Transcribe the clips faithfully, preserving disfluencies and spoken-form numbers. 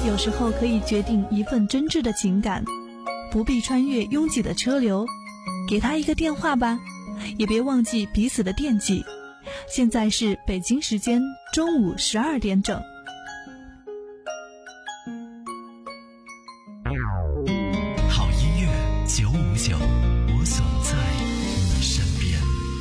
有时候可以决定一份真挚的情感，不必穿越拥挤的车流，给他一个电话吧，也别忘记彼此的惦记。现在是北京时间中午十二点整。 好音乐九五九，我总在你身边。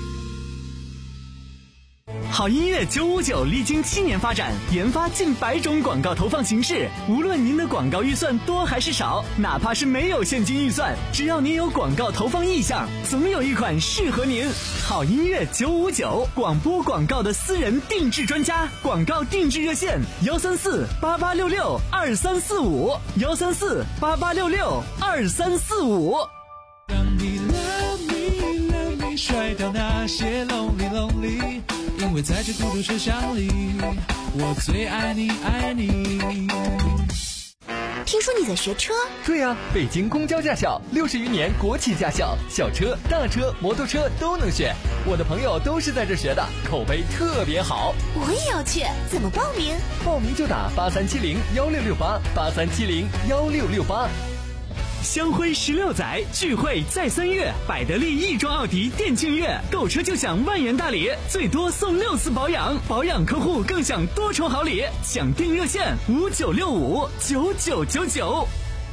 好音乐九五九历经七年发展，研发近百种广告投放形式。无论您的广告预算多还是少，哪怕是没有现金预算，只要您有广告投放意向，总有一款适合您。好音乐九五九，广播广告的私人定制专家，广告定制热线幺三四八八六六二三四五幺三四八八六六二三四五。 让你 love me love me， 甩掉那些 lonely lonely， 因为在这孤独车厢里，我最爱你爱你。 听说你在学车？ 对呀、啊，北京公交驾校六十余年国企驾校，小车、大车、摩托车都能选。我的朋友都是在这学的，口碑特别好。 我也要去，怎么报名？ 报名就打八三七零幺六六八八三七零幺六六八。 香辉十六载，聚会在三月，百得利亦庄奥迪店庆月，购车就享万元大礼，最多送六次保养，保养客户更享多重好礼。抢订热线五九六五九九九九。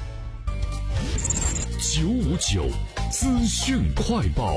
九五九资讯快报。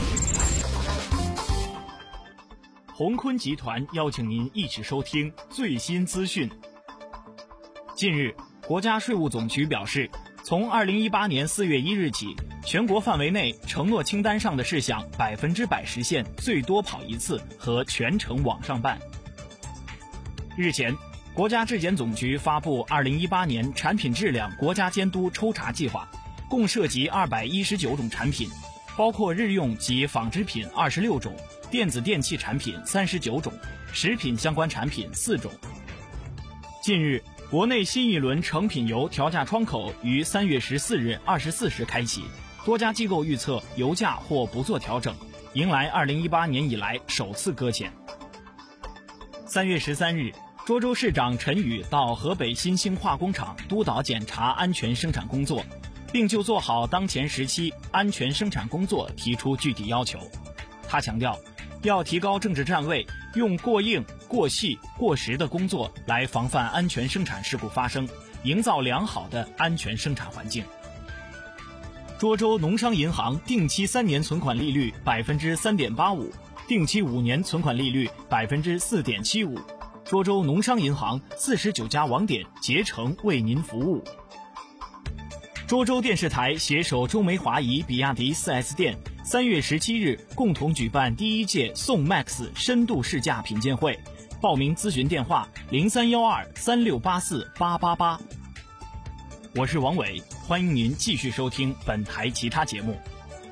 鸿坤集团邀请您一起收听最新资讯。近日，国家税务总局表示，从二零一八年四月一日起，全国范围内承诺清单上的事项百分之百实现最多跑一次和全程网上办。日前，国家质检总局发布二零一八年产品质量国家监督抽查计划，共涉及二百一十九种产品，包括日用及纺织品二十六种，电子电器产品三十九种，食品相关产品四种。近日，国内新一轮成品油调价窗口于三月十四日二十四时开启，多家机构预测油价或不做调整，迎来二零一八年以来首次搁浅。三月十三日，涿州市长陈宇到河北新兴化工厂督导检查安全生产工作，并就做好当前时期安全生产工作提出具体要求。他强调，要提高政治站位，用过硬、过细、过时的工作来防范安全生产事故发生，营造良好的安全生产环境。涿州农商银行定期三年存款利率百分之三点八五，定期五年存款利率百分之四点七五。涿州农商银行四十九家网点竭诚为您服务。涿州电视台携手中煤华谊比亚迪 四 S 店，三月十七日共同举办第一届宋 MAX 深度试驾品鉴会，报名咨询电话零三幺二三六八四八八八。我是王伟，欢迎您继续收听本台其他节目。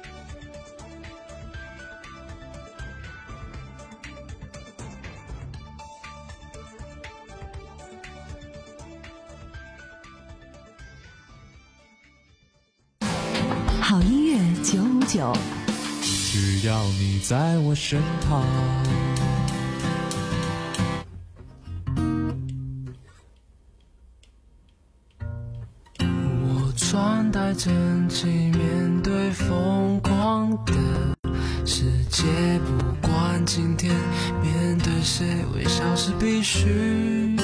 好音乐九五九， 只要你在我身旁。我穿戴整齐，面对疯狂的世界，不管今天面对谁，微笑是必须。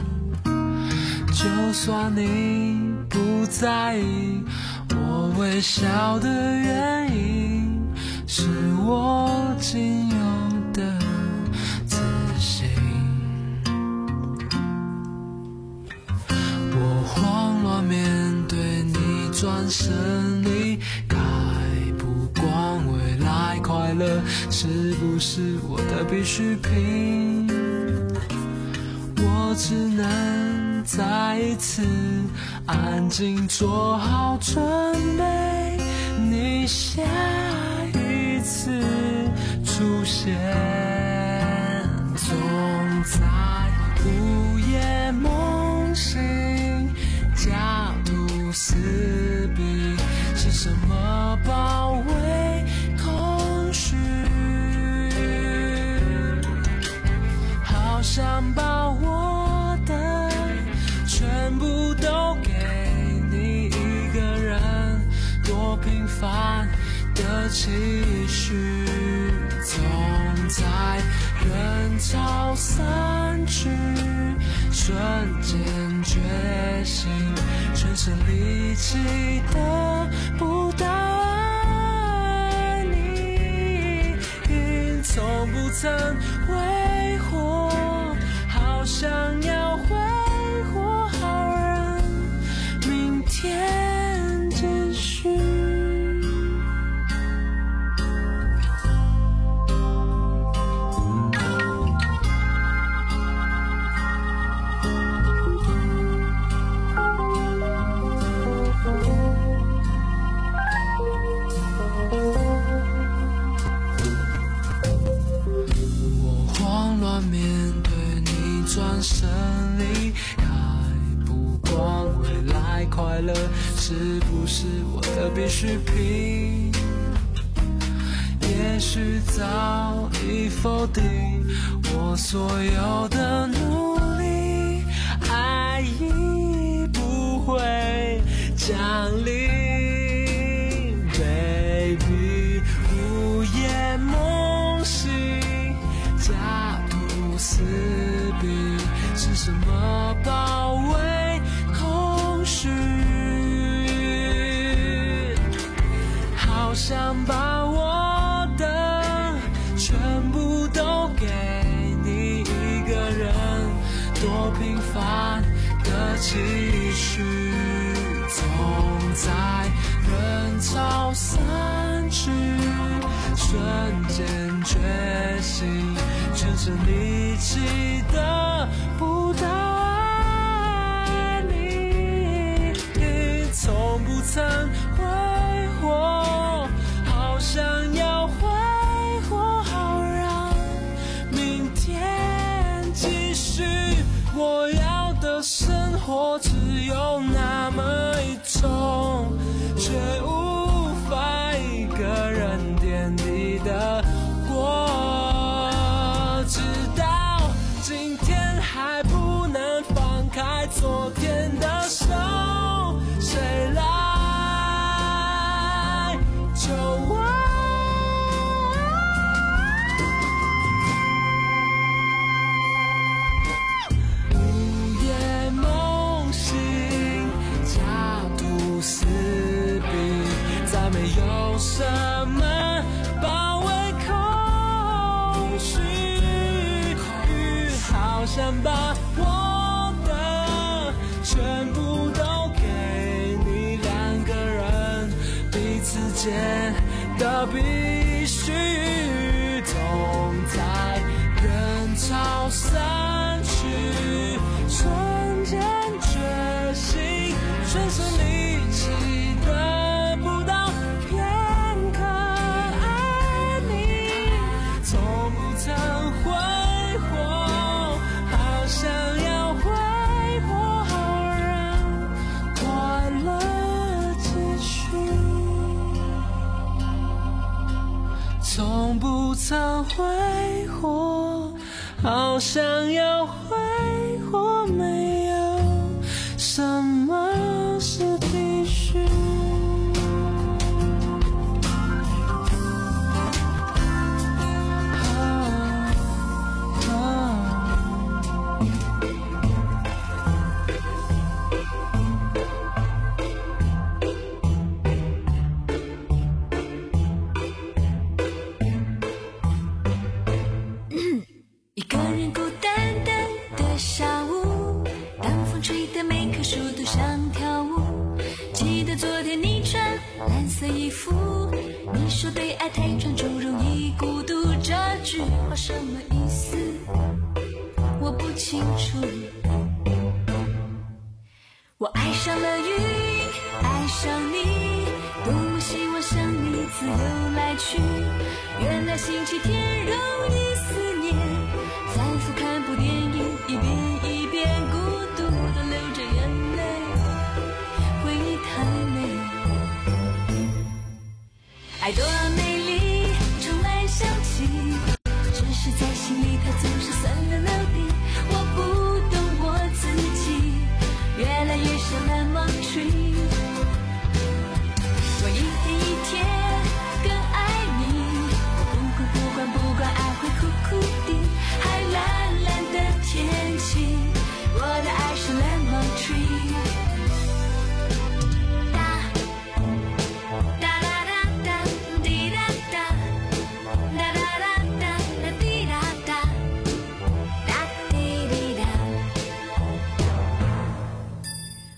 就算你不在意，我微笑的原因是我仅有的自信。我慌乱面对你转身离开，不管未来快乐是不是我的必需品，我只能再一次安静做好准备，你下一次出现，总在午夜梦醒，家徒四壁，是什么包围空虚，好想把我的全部凡的期许，总在人潮散去瞬间觉醒，全身力气得不到爱你，从不曾挥霍，好想要挥霍，好让明天继续。转身离开，不管未来快乐是不是我的必需品，也许早已否定我所有的努力，爱已不会降临 Baby 午夜梦醒，假途思是什么包围空虚？好想把我的全部都给你一个人，多平凡的期许，总在人潮散去瞬间觉醒，全身力气得不到爱你，从不曾挥霍，好想要挥霍，好让明天继续。我要的生活只有那么一种，却无法一个人点滴的过，直到今天还不能放开昨天的手，谁来救我？午夜梦醒，假途思笔，再没有什么包围空虚，好想把我的全部都给你，两个人彼此间的必须，总在人潮散去瞬间觉醒，全身力气得不到片刻爱你，从不曾挥霍，好想要挥霍，好让快乐继续，从不曾挥霍，好想要挥霍，没有什么是必须。 一个人孤单单的下午，当风吹得每棵树都想跳舞。记得昨天你穿蓝色衣服，你说对爱太专注容易孤独，这句话什么意思？我不清楚。我爱上了云，爱上你，多么希望像你自由来去。原来星期天容易思念，反复看部电影，一遍一遍孤独地流着眼泪，回忆太美。爱多美丽，充满香气，只是在心里它总是酸了漏滴。我不懂我自己，越来越像蓝芒 tree。我一天一天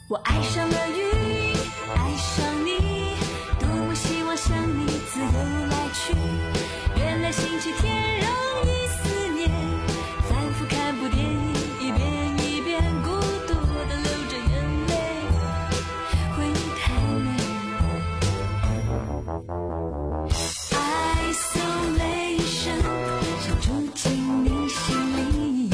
我爱上了云，爱上你，多么希望像你自由来去。原来星期天容易思念，反复看部电影，一遍一遍孤独地流着眼泪，回忆太美。Isolation 想住进你心里，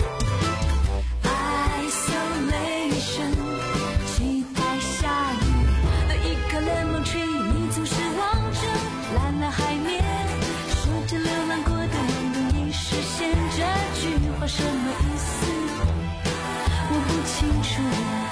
Isolation 期待下雨的一颗 lemon tree， 你总是望着蓝蓝海面，说着流浪过的容易实现，这句话什么意思我不清楚。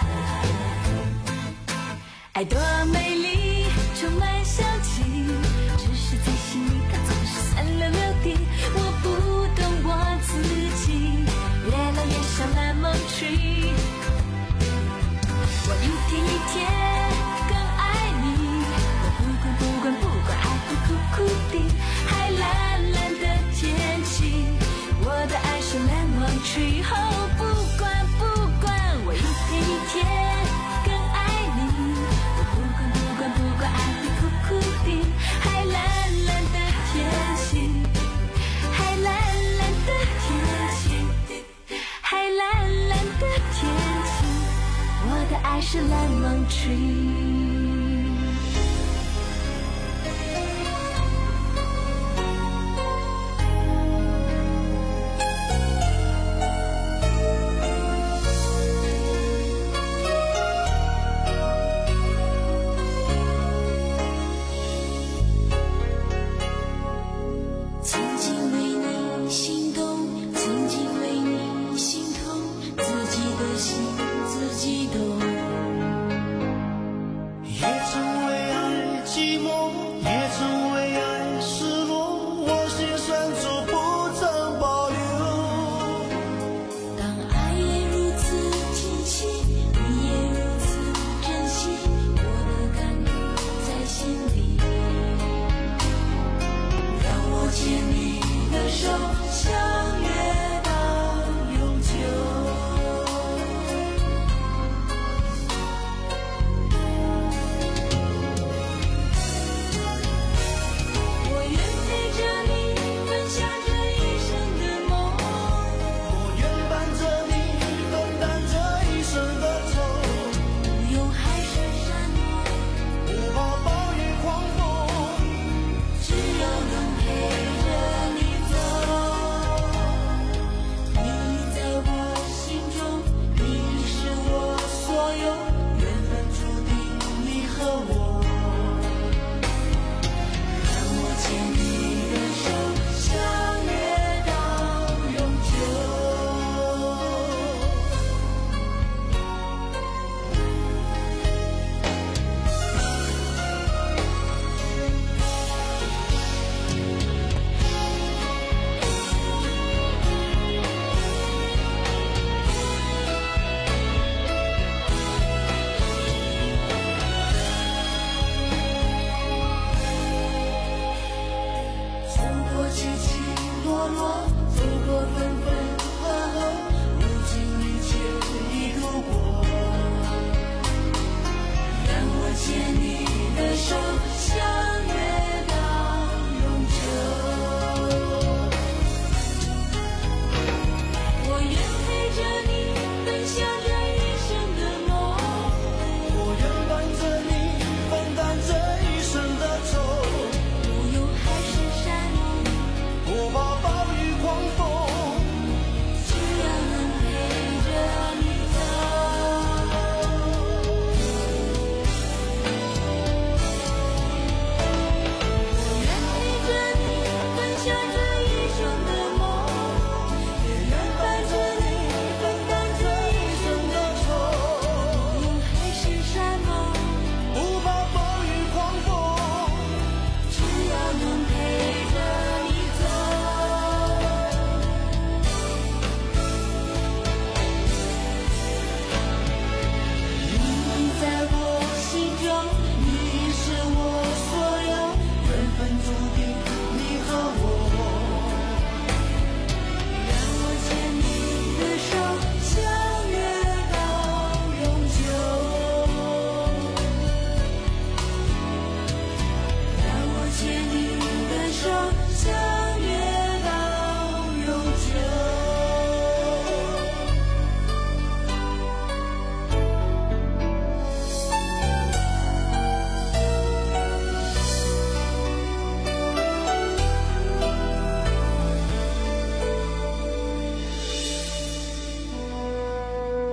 爱多美丽充满香气，只是在心里它总是三六六地，我不懂我自己，越来越像 lemon tree。 我一天一天更爱你，我不管不管不管爱会苦苦的，海蓝蓝的天气，我的爱是 lemon tree。 哦，不管不管我一天一天更爱你，我不管不管不管爱会苦苦的，海蓝蓝的天气，海蓝蓝的天气，海蓝蓝的天气，我的爱是 lemon tree。 曾经为你心动，曾经为你心痛，自己的心自己懂。 也曾为爱寂寞，也曾为爱失落，我心深处不曾保留。 当爱也如此清晰，你也如此珍惜，我的感动在心底。让我牵你的手，相约到永久。我愿陪着你分享这一生的梦， 我愿伴着你分担这一生的愁， 不用海誓山盟， 不怕暴雨狂风， 只要能陪着你走。你在我心中，你是我所有，缘分注定你和我。让我牵你的手，相约到永久。走过起起落落，走过分分合合，如今一切已度过。让我牵你的手，相约到永久。我愿陪着你分享这一生的梦， 我愿伴着你分担这一生的愁， 不用海誓山盟， 不怕暴雨狂风， 只要能陪着你走。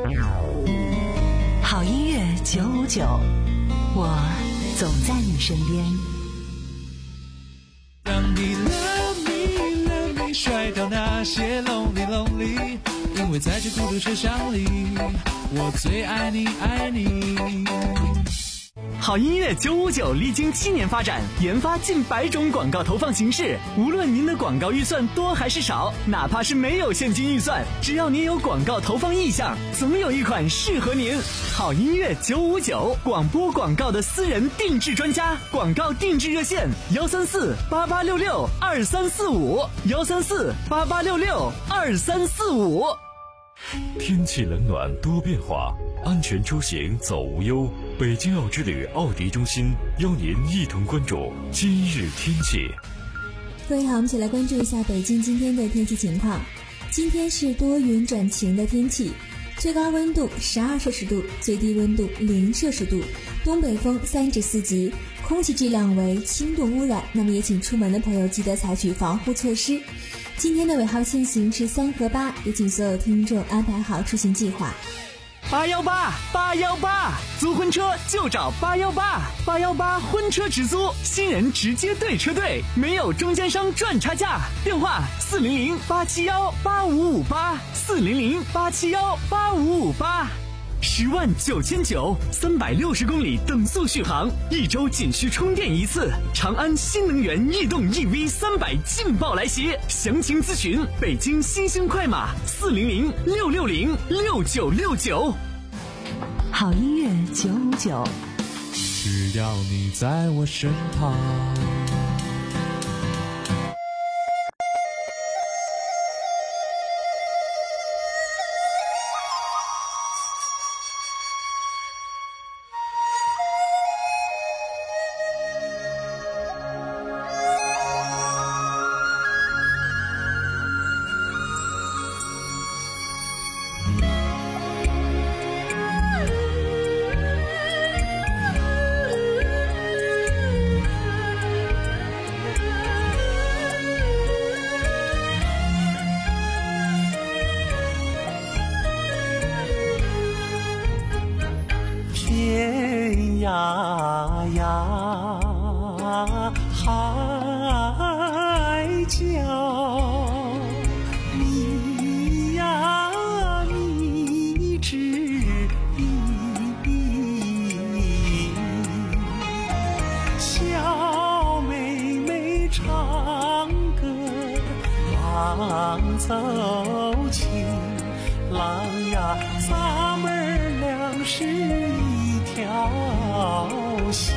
好音乐九五九，我总在你身边。 让你 love me love me 甩掉那些 lonely lonely， 因为在这孤独车厢里，我最爱你爱你。 好音乐九五九历经七年发展，研发近百种广告投放形式。无论您的广告预算多还是少，哪怕是没有现金预算，只要您有广告投放意向，总有一款适合您。好音乐九五九，广播广告的私人定制专家，广告定制热线：幺三四八八六六二三四五，幺三四八八六六二三四五。 天气冷暖多变化，安全出行走无忧。北京奥之旅奥迪中心邀您一同关注今日天气。 各位好，我们一起来关注一下北京今天的天气情况。今天是多云转晴的天气，最高温度十二摄氏度，最低温度零摄氏度，东北风三至四级，空气质量为轻度污染。那么也请出门的朋友记得采取防护措施。今天的尾号限行是三和八，也请所有听众安排好出行计划。 八幺八八幺八，租婚车就找八幺八，八幺八婚车直租，新人直接对车队，没有中间商赚差价。电话四零零八七幺八五五八，四零零八七幺八五五八。十万九千九，三百六十公里等速续航，一周仅需充电一次。长安新能源逸动 E V 三百劲爆来袭，详情咨询北京新兴快马四零零六六零六九六九。 好音乐九五九， 只要你在我身旁。 天涯呀，海角，你呀，你知意。小妹妹唱歌，郎奏琴，郎呀，咱们俩是一条心。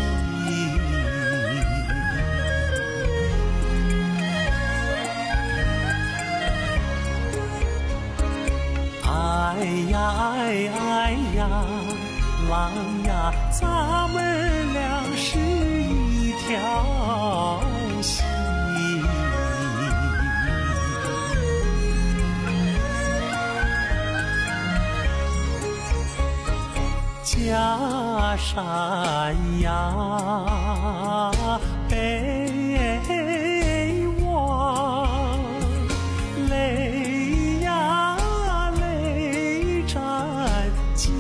哎呀哎哎呀，郎呀，咱们俩是一条心。家山呀，北望，泪呀泪沾襟。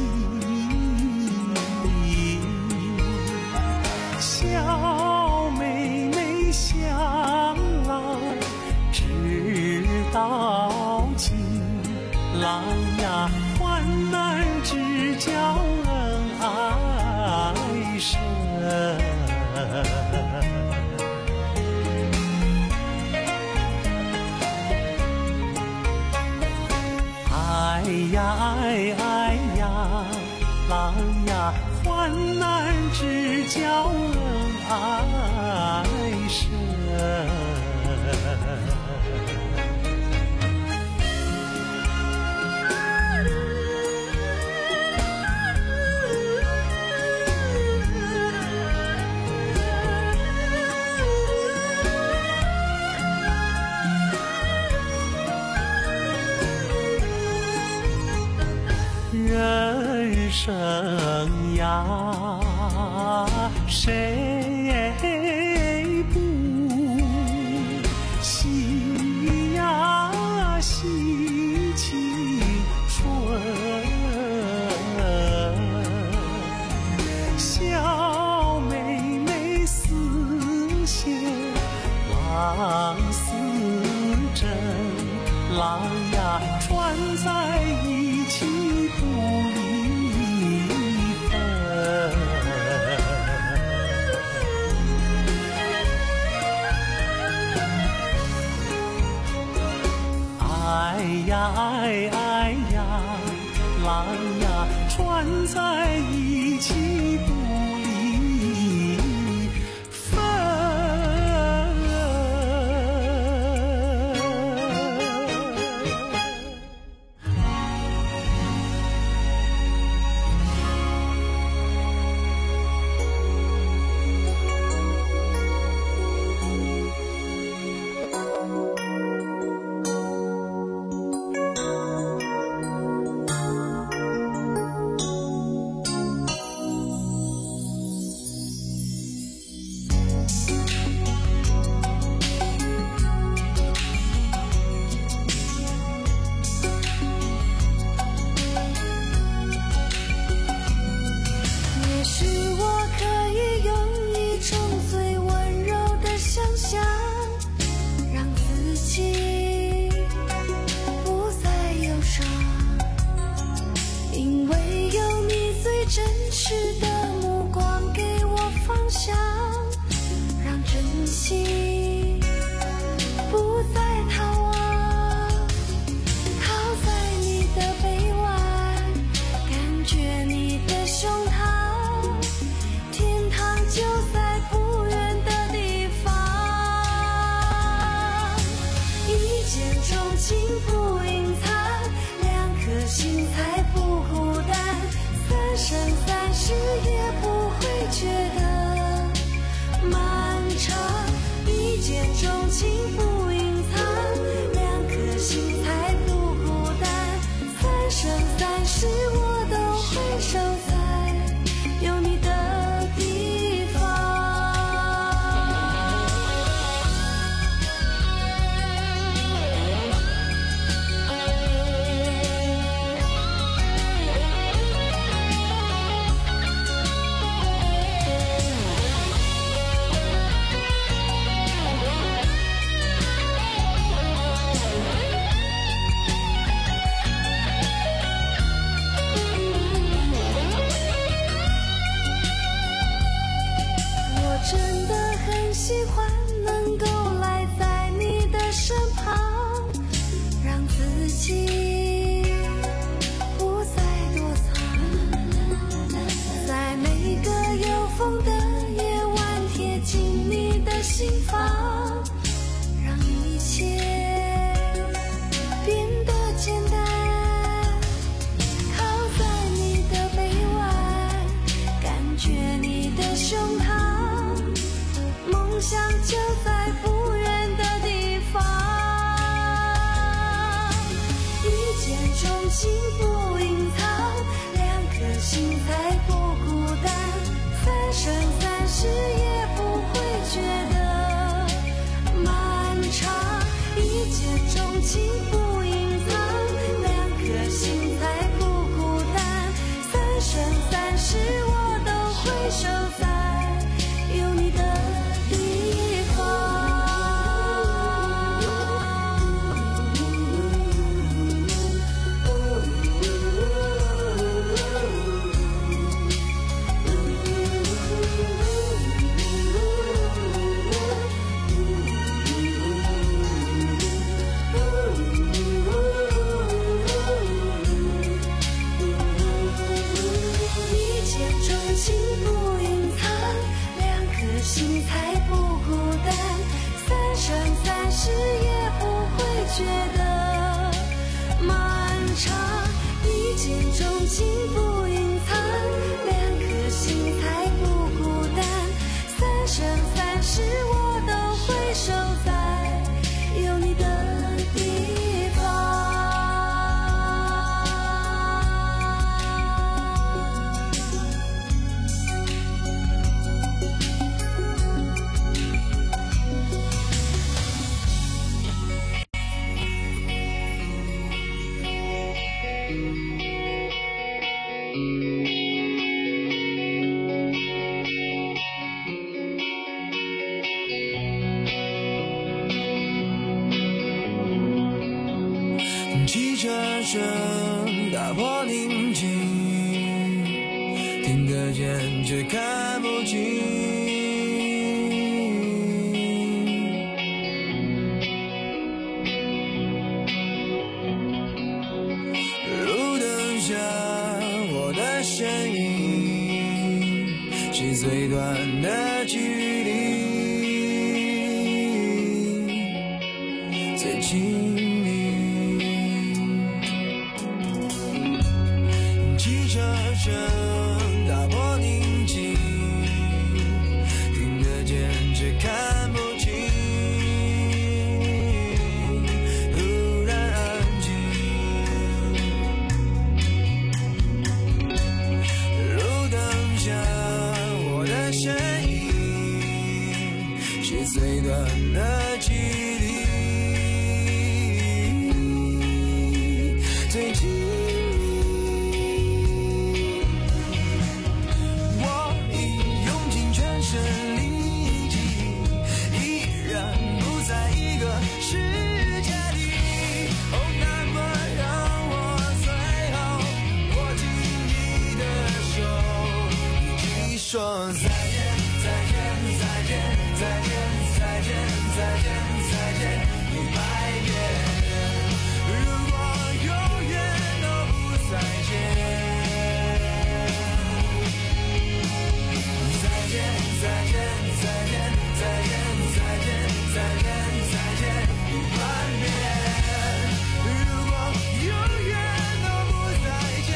小妹妹相来知道今，郎呀患难之交恩爱深。哎呀哎哎呀，郎呀，患难之交恩爱深。人生呀，谁不喜呀喜青春？ 郎呀，串在一起不离分。爱呀爱爱呀，郎呀，串在一起不离分。 汽车声打破宁静，听得见却看不清，路灯下我的身影是最短的距离，最亲密。汽车声打破宁静，听得见却看不清，突然安静，路灯下我的身影是最短的距离，最近我已用尽全身力气，依然不在一个世界里。哦，那么让我最后握紧你的手，一起说再见再见再见再见再见再见再见一百遍，如果永远都不再见，再见再见再见再见再见再见再见一万遍，如果永远都不再见。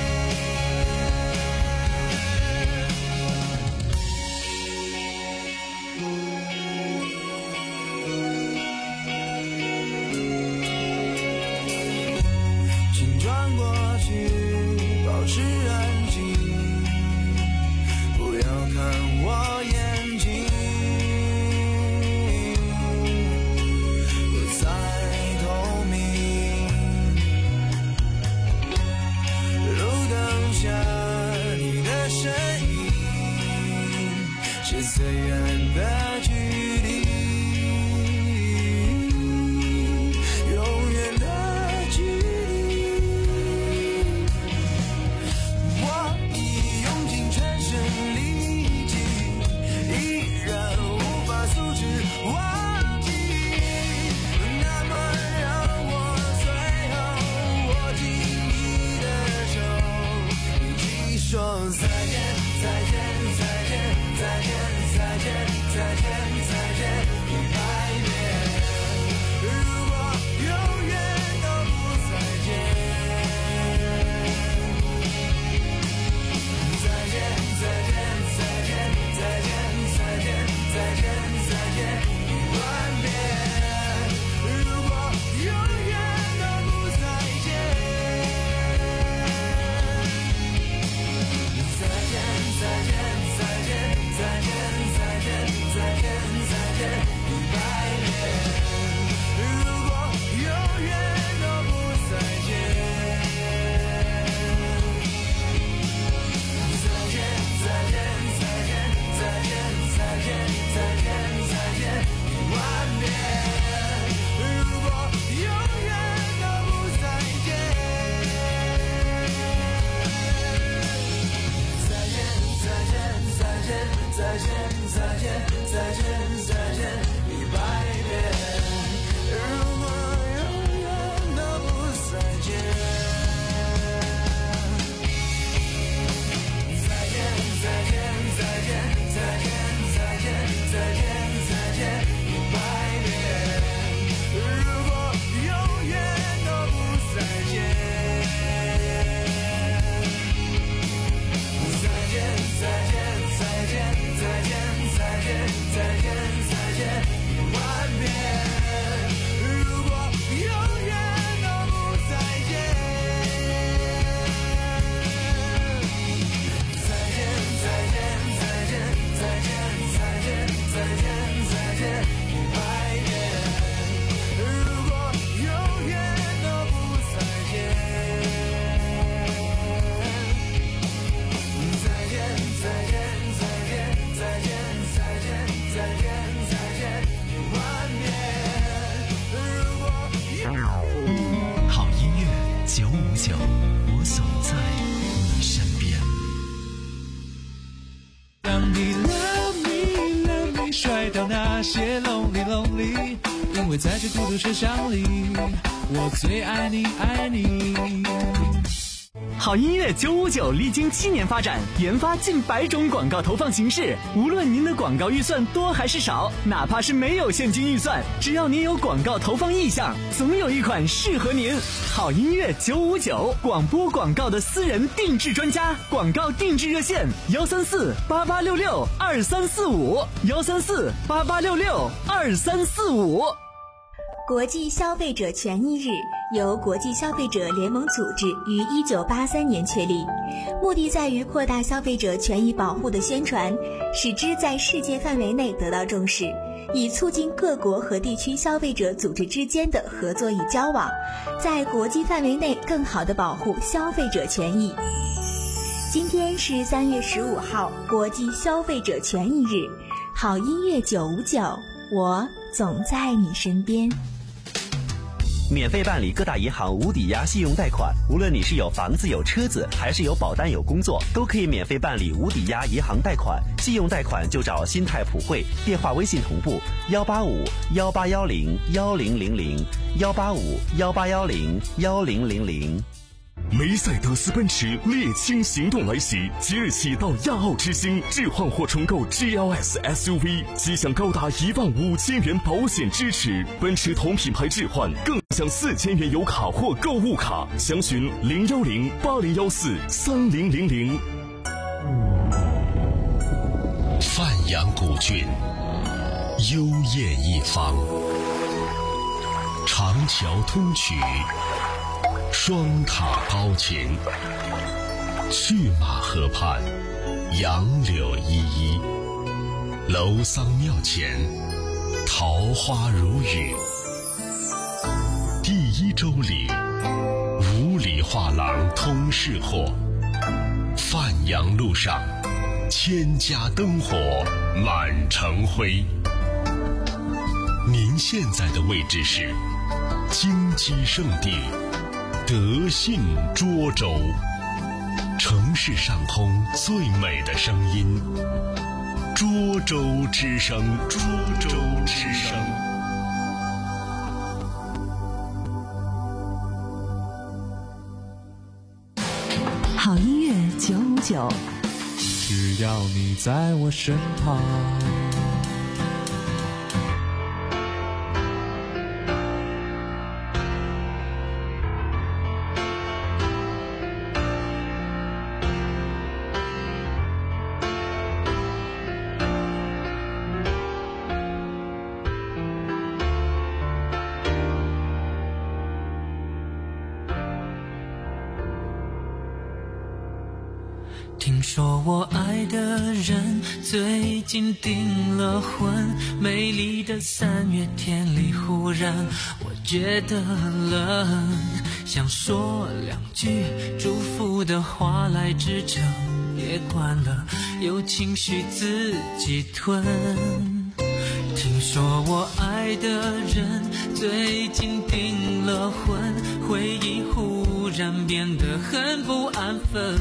请转过去，保持安静，不要看我眼睛，不再透明。路灯下你的身影是最远的距离，永远的距离。我已用尽全身力气，依然无法阻止忘记，那么让我最后握紧你的手，一起说再见再见再见再见再见再见再见一百遍，如果永远都不再见，再见再见再见再见再见再见再见一万遍，如果永远都不再见，再见再见再见再见再见再见九五九，我总在你身边。 让你 love me love me 甩掉那些 lonely lonely， 因为在这孤独车厢里，我最爱你爱你。 好音乐九五九历经七年发展，研发近百种广告投放形式。无论您的广告预算多还是少，哪怕是没有现金预算，只要您有广告投放意向，总有一款适合您。好音乐九五九，广播广告的私人定制专家，广告定制热线：幺三四八八六六二三四五，幺三四八八六六二三四五。 国际消费者权益日由国际消费者联盟组织于一九八三年确立，目的在于扩大消费者权益保护的宣传，使之在世界范围内得到重视，以促进各国和地区消费者组织之间的合作与交往，在国际范围内更好地保护消费者权益。今天是三月十五号，国际消费者权益日。好音乐九五九，我总在你身边。 免费办理各大银行无抵押信用贷款，无论你是有房子有车子，还是有保单有工作，都可以免费办理无抵押银行贷款。信用贷款就找新泰普惠，电话微信同步幺八五幺八幺零幺零零零幺八五幺八幺零幺零零零。 梅赛德斯奔驰猎青行动来袭，即日起到亚奥之星置换或重购 G L S S U V， 即享高达一万五千元保险支持。奔驰同品牌置换更享四千元油卡或购物卡，详询零幺零八零幺四三零零零。 范阳古郡，幽艳一方，长桥通衢，双塔高擎，去马河畔，杨柳依依，楼桑庙前，桃花如雨。第一周里，五里画廊通市货，范阳路上，千家灯火满城辉。您现在的位置是金鸡圣地德信涿州，城市上空最美的声音，涿州之声，涿州之声。 好音乐九五九， 只要你在我身旁。 听说我爱的人最近订了婚，美丽的三月天里，忽然我觉得冷，想说两句祝福的话来支撑，也惯了有情绪自己吞。听说我爱的人最近订了婚，回忆忽然变得很不安分，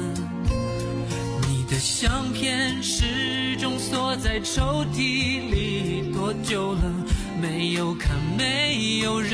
你的相片始终锁在抽屉里，多久了没有看没有人，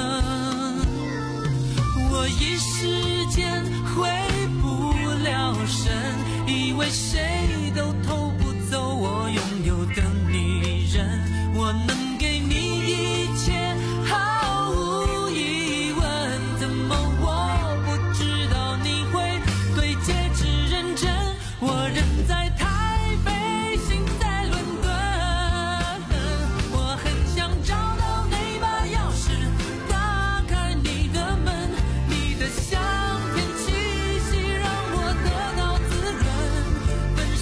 我一时间回不了神，以为谁都偷不走我拥有的女人，我能给你一切毫无疑问，怎么我不知道你会对戒指认真，我人在台北心在伦敦，我很想找到那把钥匙打开你的门，你的香甜气息让我得到滋润，分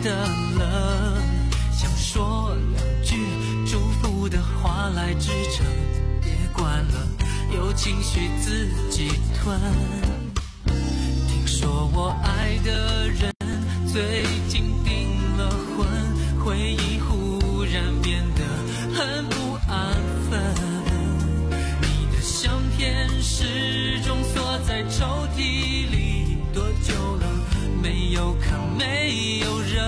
的了，想说两句祝福的话来支撑，别管了，有情绪自己吞。听说我爱的人最近订了婚，回忆忽然变得很不安分。你的相片始终锁在抽屉里，多久了没有看没有人，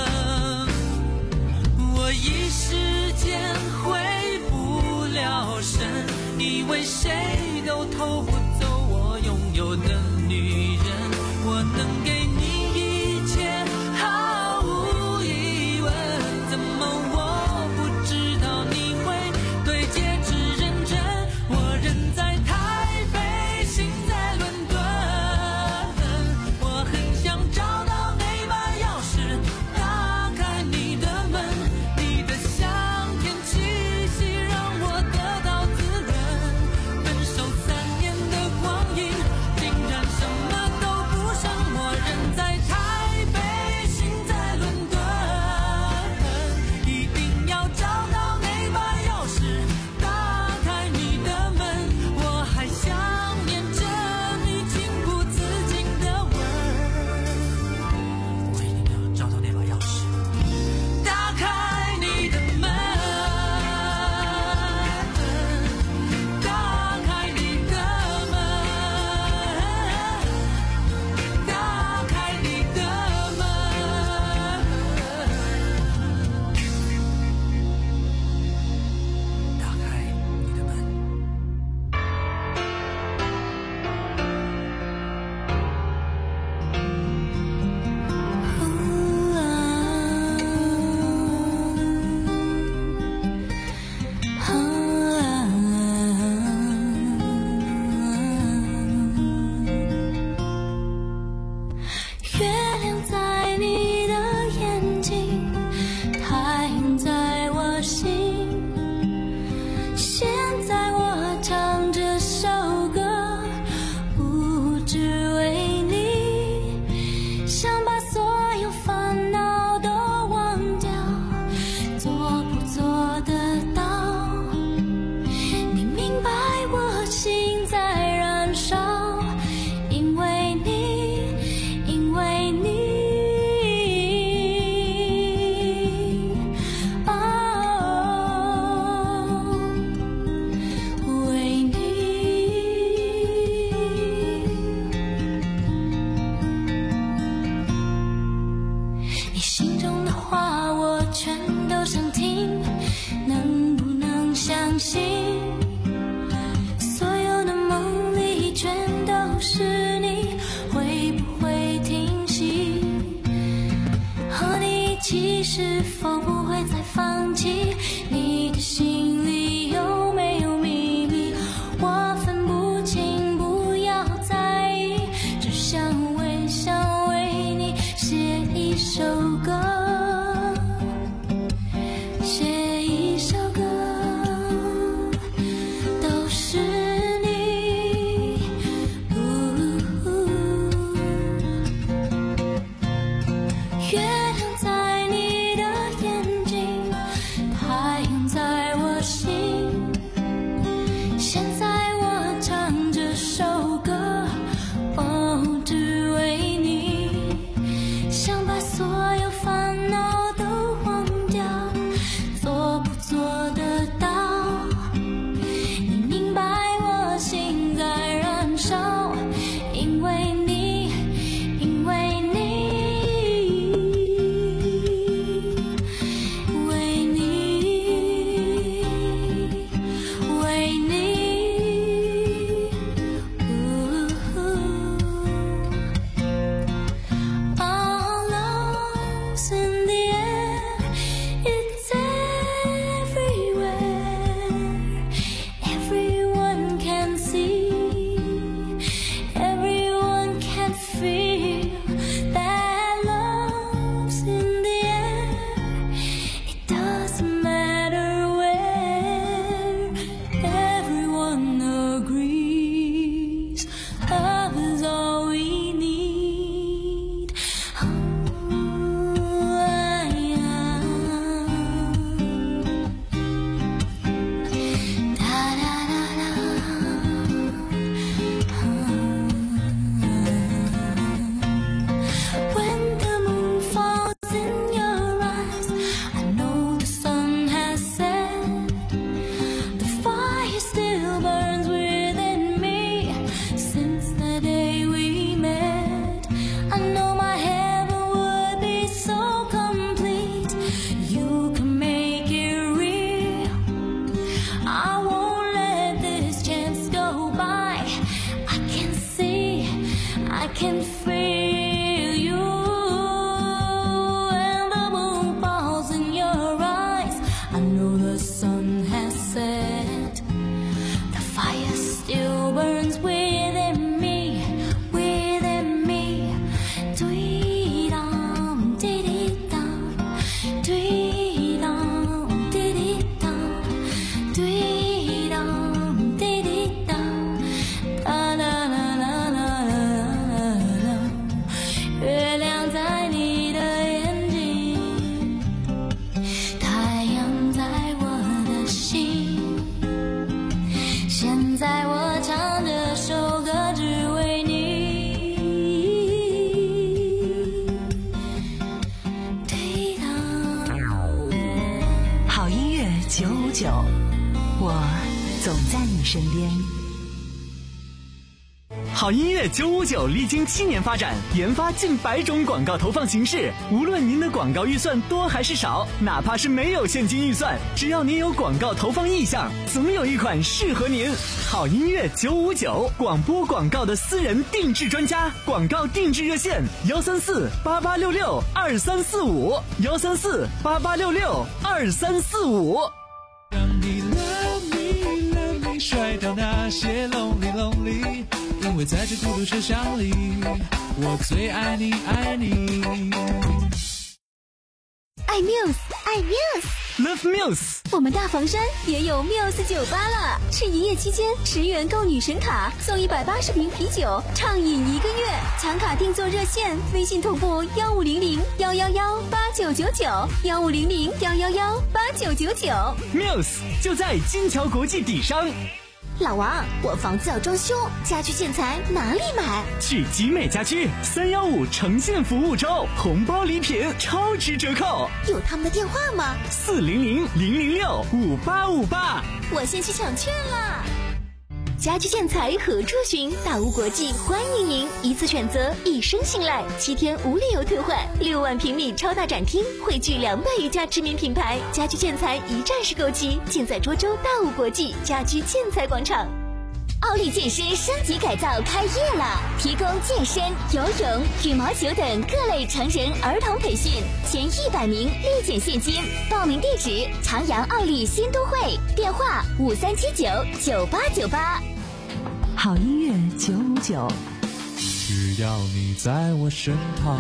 我一时间回不了神，以为谁都偷不走我拥有的女人，我能给你一切毫无疑问，怎么我不知道你会对戒指认真，我人在台北心在伦敦，我很想找到那把钥匙打开你的门，你的香甜气息让我得到滋润，分手三年的光阴竟然什么都不剩，我人在台北心在伦敦，一定要找到那把钥匙打开你的门，我还想念着你情不自禁的吻儿，我一定要找到那把钥匙打开你的门，打开你的门，打开你的门，打开你的门。月亮在你的眼睛，太阳在我心，现在我唱这首歌，不只为你，想把所有烦恼都忘掉，做不做得到？你明白我心在燃烧，因为你，因为你，哦，为你。你心中的话我全都想听，能不能相信？所有的梦里全都是你，会不会停息？和你一起是否不会再放弃？你的心里有没有秘密？我分不清，不要在意，只想微笑为你写一首歌，写一首歌，都是你。月亮在你的眼睛，太阳在我心， 九五九，我总在你身边。 好音乐九五九历经七年发展，研发近百种广告投放形式。无论您的广告预算多还是少，哪怕是没有现金预算，只要您有广告投放意向，总有一款适合您。好音乐九五九，广播广告的私人定制专家，广告定制热线：幺三四八八六六二三四五，幺三四八八六六二三四五。 让你 love me love me， 甩掉那些 lonely lonely。因为在这孤独车厢里，我最爱你爱你。 爱 Muse， 爱 Muse，Love Muse。 我们大房山也有 Muse 酒吧了，是营业期间十元购女神卡送一百八十瓶啤酒，畅饮一个月。抢卡订座热线：微信同步幺五零零幺幺幺八九九九，幺五零零幺幺幺八九九九。 Muse 就在金桥国际底商。 老王，我房子要装修，家居建材哪里买？ 去集美家居三幺五呈现服务周，红包礼品超值折扣。 有他们的电话吗？ 四零零零零六五八五八。 我先去抢券了。家居建材何处寻？大屋国际欢迎您，一次选择，一生信赖，七天无理由退换，六万平米超大展厅，汇聚两百余家知名品牌，家居建材一站式购齐，尽在涿州大屋国际家居建材广场。奥利健身升级改造开业了，提供健身、游泳、羽毛球等各类成人儿童培训，前一百名立减现金。报名地址：长阳奥利新都会，电话五三七九九八九八。 好音乐九五九， 只要你在我身旁。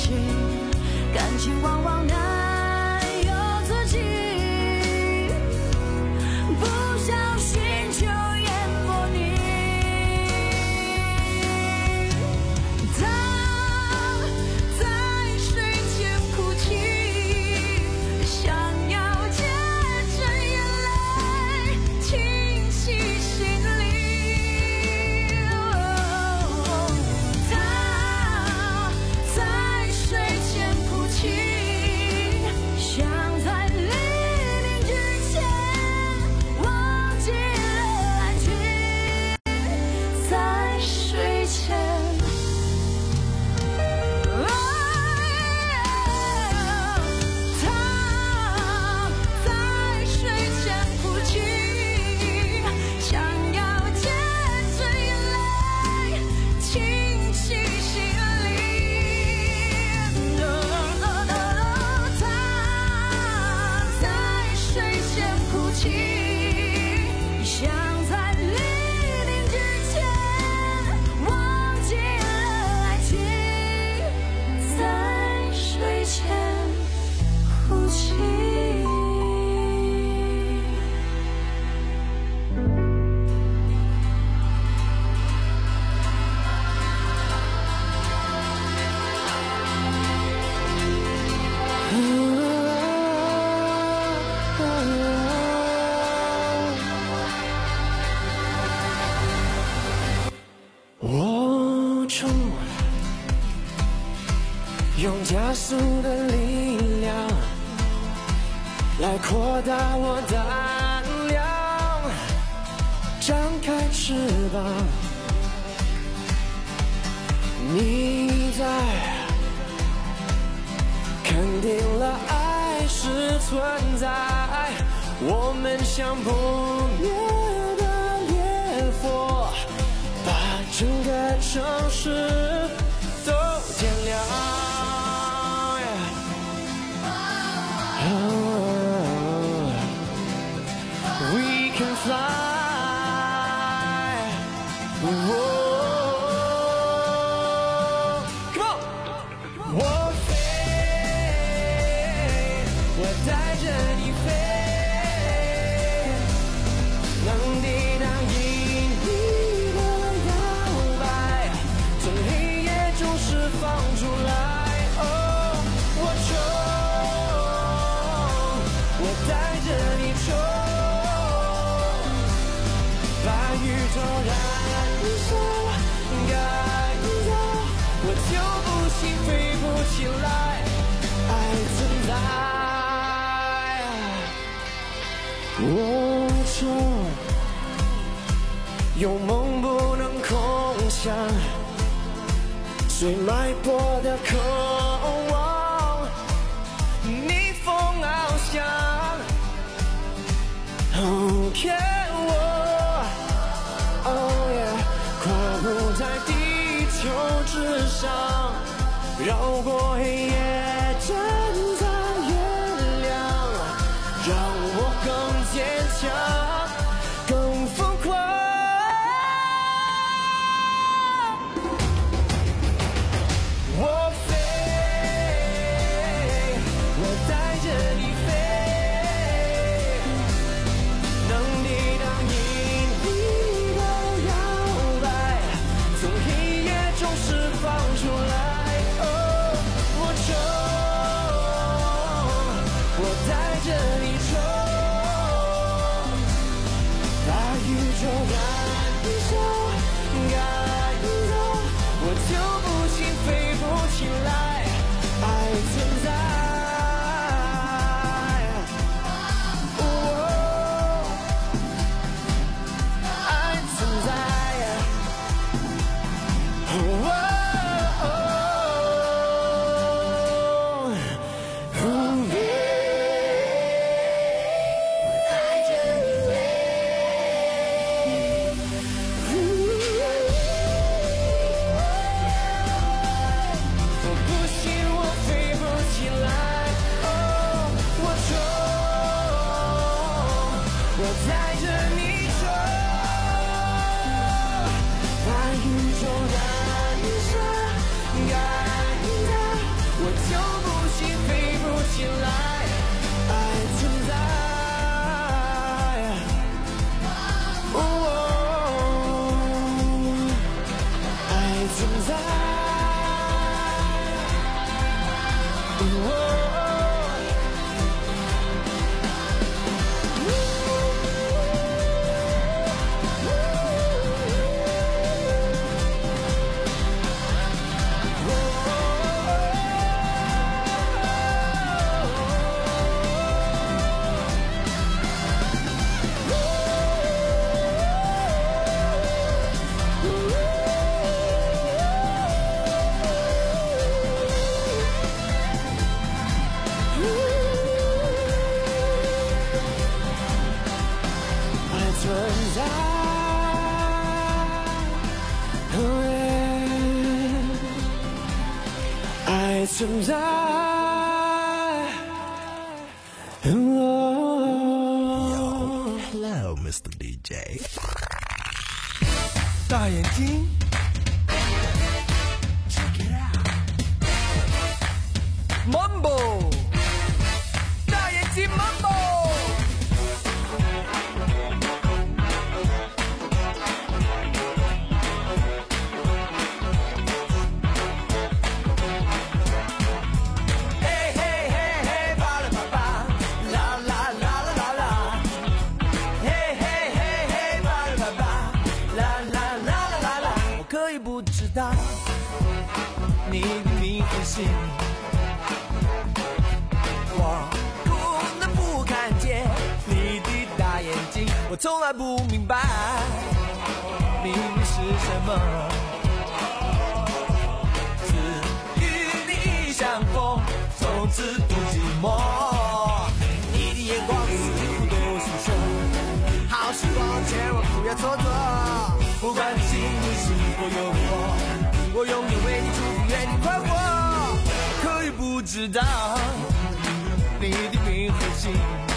情，感情往往难有自己，不小心就淹没你。他在睡前哭泣，想要借着眼泪倾泻心里。他在睡前哭泣，想在黎明之前忘记了爱情，在睡前。他在睡前哭泣，想要借着眼泪倾泻心里。他在睡前哭泣，想在黎明之前忘记了爱情，在睡前哭泣。 我冲，用加速的力量来扩大我胆量，张开翅膀，你在肯定了爱是存在，我们像不灭的烈火，把整个城市都点亮。Oh, we can fly. Whoa, come on. 我飞，我带着你飞，能抵挡引力的摇摆，从黑夜中释放出来。哦，我冲，我带着你冲，把宇宙燃烧，感到我就不信飞不起来，爱存在。我冲，有梦不能空想，最脉搏的渴望，逆风翱翔。Oh, can 我 Oh yeah， 跨步在地球之上，绕过黑夜，站在月亮，让我更坚强，更疯狂。我飞，我带着你飞，能抵挡引力的摇摆，从黑夜中释放出来。哦，我冲，我带着你冲，把宇宙燃烧，感到我就不信飞不起来，爱存在。哦，爱存在。哦，带着你飞，我不信我飞不起来。哦，我冲，我带着你冲，把宇宙燃烧。 存在。哦存在。 Yo, hello, Mister D J。 大眼睛 ，Check it out。Mambo， 大眼睛 Mambo。 你的迷惑性，我不能不看见你的大眼睛，我从来不明白秘密是什么。只与你相逢，从此不寂寞。你的眼光似乎对我诉说，好时光千万不要蹉跎，不管你心里是否有我。我永远为你祝福，愿你快活。可以不知道你的迷惑性，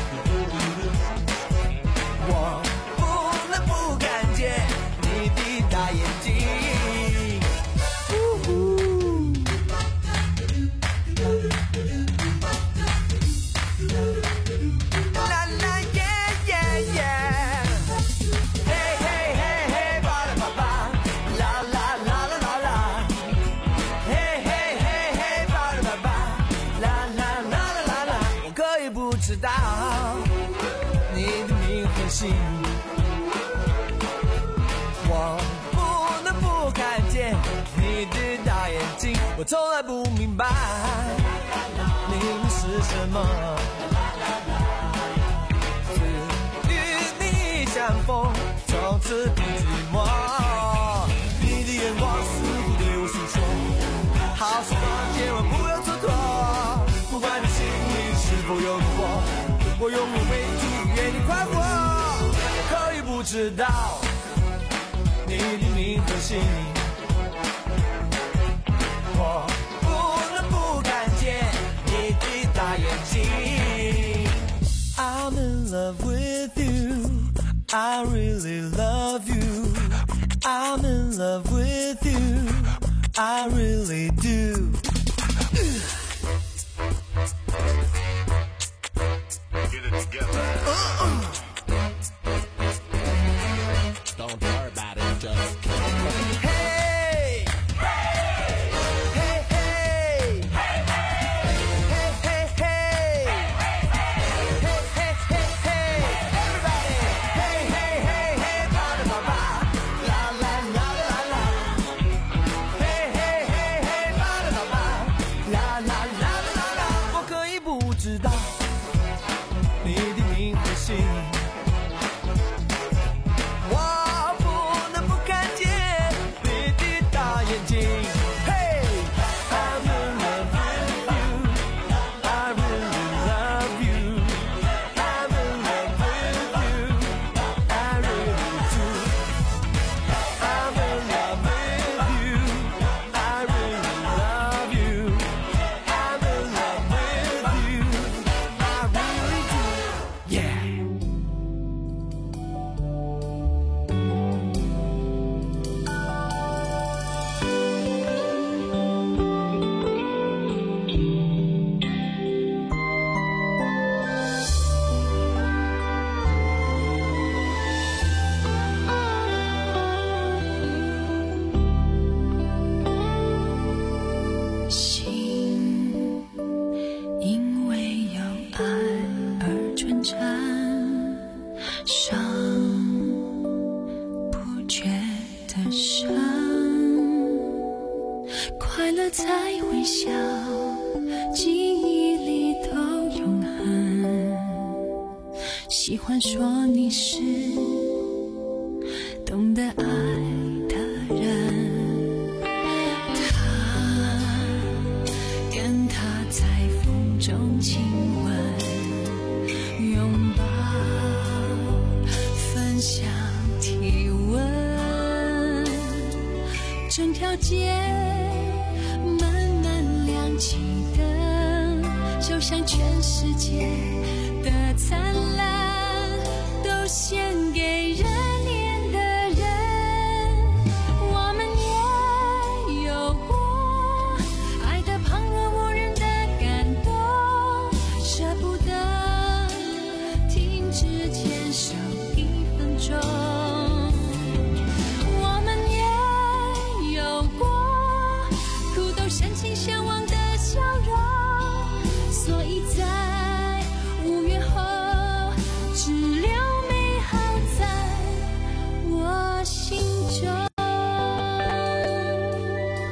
我不能不看见你的大眼睛。啦啦耶耶耶，嘿嘿嘿嘿，巴拉巴巴，啦啦啦啦啦啦。知道你的迷惑性，我不能不看见你的大眼睛，我从来不明白你们是什么。只与你相逢，从此不寂寞。你的眼光似乎对我诉说，好时光千万不要蹉跎，不管你心里是否有我，我永远为你祝福，愿你快活。可以不知道你的迷惑性，我不能不看见你的大眼睛。I'm in love with you, I really love you. I'm in love with you, I really do. Get it together. Uh-uh. Don't worry about it, just keep it. Hey! Hey, hey! Hey, hey, hey! Hey, hey, hey, hey! Everybody! Hey, hey, hey, hey! Ba da ba ba! La la la la la! Hey, hey, hey, hey! Ba da ba ba! La la 快乐在微笑，记忆里都永恒。喜欢说你是懂得爱的人，他跟他在风中亲吻，拥抱，分享体温，整条街慢慢亮起灯，就像全世界的灿烂。